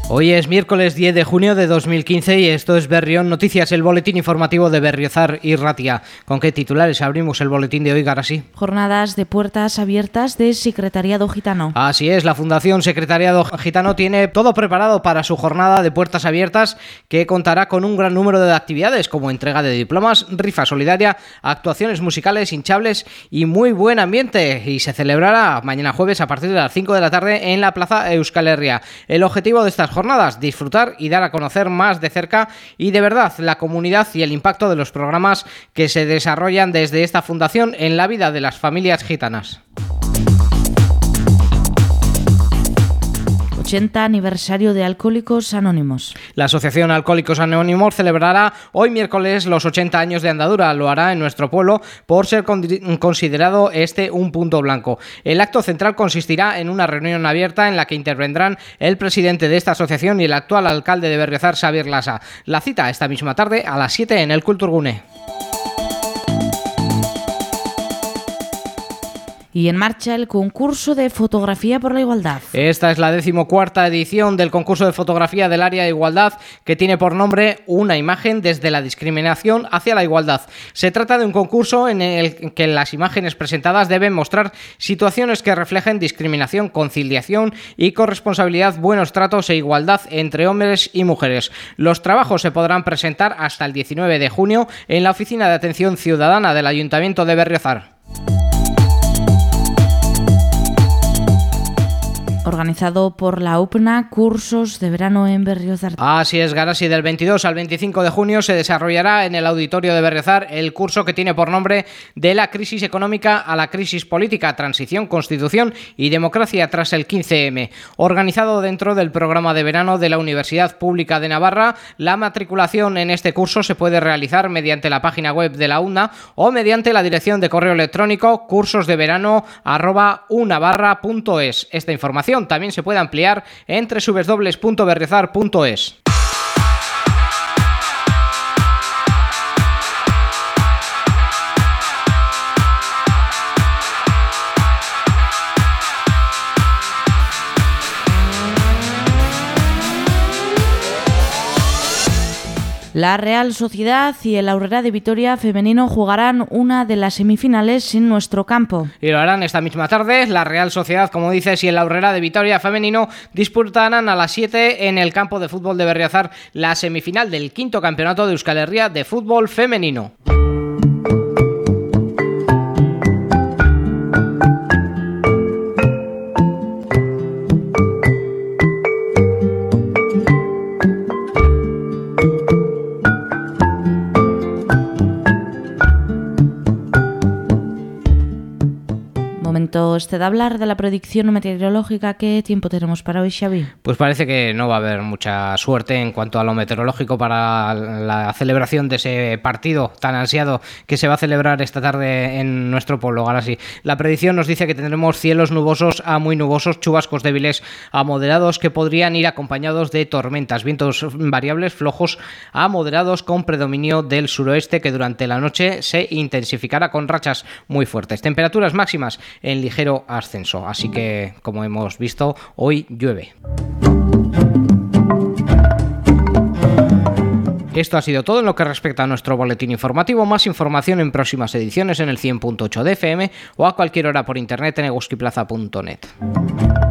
Hoy es miércoles 10 de junio de 2015 y esto es Berrión Noticias, el boletín informativo de Berriozar y Ratia. ¿Con qué titulares abrimos el boletín de hoy, Garasí? Jornadas de puertas abiertas de Secretariado Gitano. Así es, la Fundación Secretariado Gitano tiene todo preparado para su jornada de puertas abiertas, que contará con un gran número de actividades como entrega de diplomas, rifa solidaria, actuaciones musicales, hinchables y muy buen ambiente. Y se celebrará mañana jueves a partir de las 5 de la tarde en la Plaza Euskal Herria. El objetivo de estas jornadas, disfrutar y dar a conocer más de cerca y de verdad la comunidad y el impacto de los programas que se desarrollan desde esta fundación en la vida de las familias gitanas. 80 aniversario de Alcohólicos Anónimos. La Asociación Alcohólicos Anónimos celebrará hoy miércoles los 80 años de andadura. Lo hará en nuestro pueblo por ser considerado un punto blanco. El acto central consistirá en una reunión abierta en la que intervendrán el presidente de esta asociación y el actual alcalde de Berriozar, Xavier Lasa. La cita esta misma tarde a las 7 en el Kulturgune. Y en marcha el concurso de fotografía por la igualdad. Esta es la 14ª edición del concurso de fotografía del área de igualdad, que tiene por nombre Una imagen desde la discriminación hacia la igualdad. Se trata de un concurso en el que las imágenes presentadas deben mostrar situaciones que reflejen discriminación, conciliación y corresponsabilidad, buenos tratos e igualdad entre hombres y mujeres. Los trabajos se podrán presentar hasta el 19 de junio en la Oficina de Atención Ciudadana del Ayuntamiento de Berriozar. Organizado por la UPNA, cursos de verano en Berriozar. Así es, Garasi, del 22 al 25 de junio se desarrollará en el auditorio de Berriozar el curso que tiene por nombre De la crisis económica a la crisis política, transición, constitución y democracia tras el 15M. Organizado dentro del programa de verano de la Universidad Pública de Navarra, la matriculación en este curso se puede realizar mediante la página web de la UNA o mediante la dirección de correo electrónico cursosdeverano@unavarra.es. Esta información también se puede ampliar en www.berriozar.es. La Real Sociedad y el Aurrera de Vitoria femenino jugarán una de las semifinales en nuestro campo. Y lo harán esta misma tarde. La Real Sociedad, como dices, y el Aurrera de Vitoria femenino disputarán a las 7 en el campo de fútbol de Berriozar la semifinal del 5º campeonato de Euskal Herria de fútbol femenino. Momento de hablar de la predicción meteorológica. ¿Qué tiempo tenemos para hoy, Xavi? Pues parece que no va a haber mucha suerte en cuanto a lo meteorológico para la celebración de ese partido tan ansiado que se va a celebrar esta tarde en nuestro pueblo. Ahora sí, la predicción nos dice que tendremos cielos nubosos a muy nubosos, chubascos débiles a moderados que podrían ir acompañados de tormentas, vientos variables flojos a moderados con predominio del suroeste, que durante la noche se intensificará con rachas muy fuertes. Temperaturas máximas en ligero ascenso, así que, como hemos visto, hoy llueve. Esto ha sido todo en lo que respecta a nuestro boletín informativo. Más información en próximas ediciones en el 100.8 de FM o a cualquier hora por internet en eguskiplaza.net.